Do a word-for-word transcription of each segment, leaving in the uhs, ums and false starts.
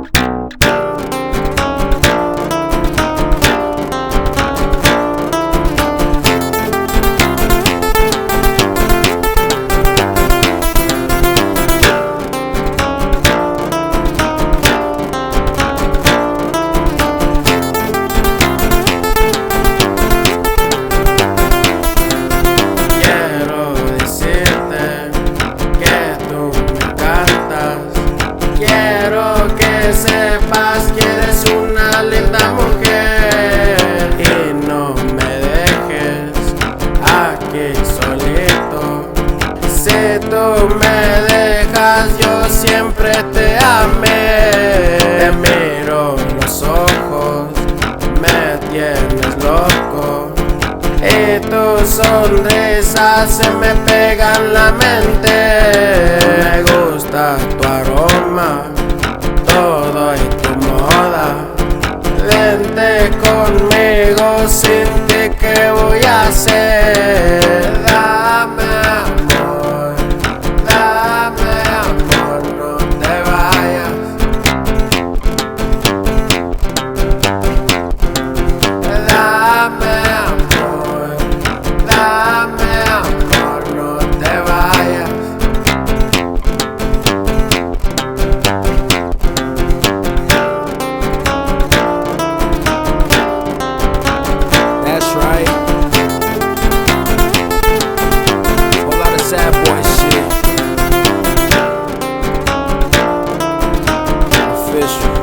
Sepas que eres una linda mujer y no me dejes aquí solito. Si tú me dejas, yo siempre te amé. Te miro los ojos, me tienes loco y tu sonrisa se me pega en la mente. Me gusta tu aroma, todo y tu moda. Vente conmigo, sin ti ¿qué voy a hacer? Dame amor, dame amor, no te vayas. Dame amor, dame amor, no te vayas. That's right. Whole lot of sad boy shit. Official.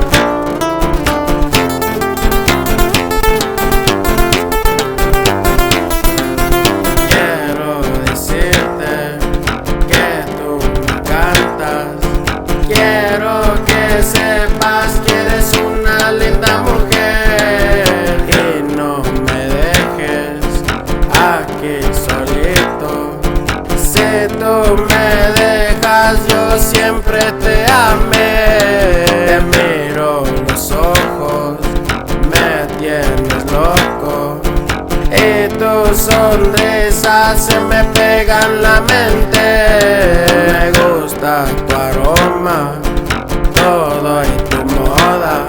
Quiero decirte que tú me encantas. Quiero que sepas que eres una linda mujer y no me dejes aquí solito. Si tú me dejas, yo siempre te amé. Te miro los ojos, me tienes loco y tu sonrisa se me pega en la mente. Me gusta tu aroma, todo y tu moda.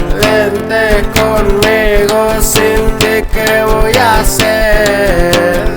Vente conmigo, sin ti ¿qué voy a hacer?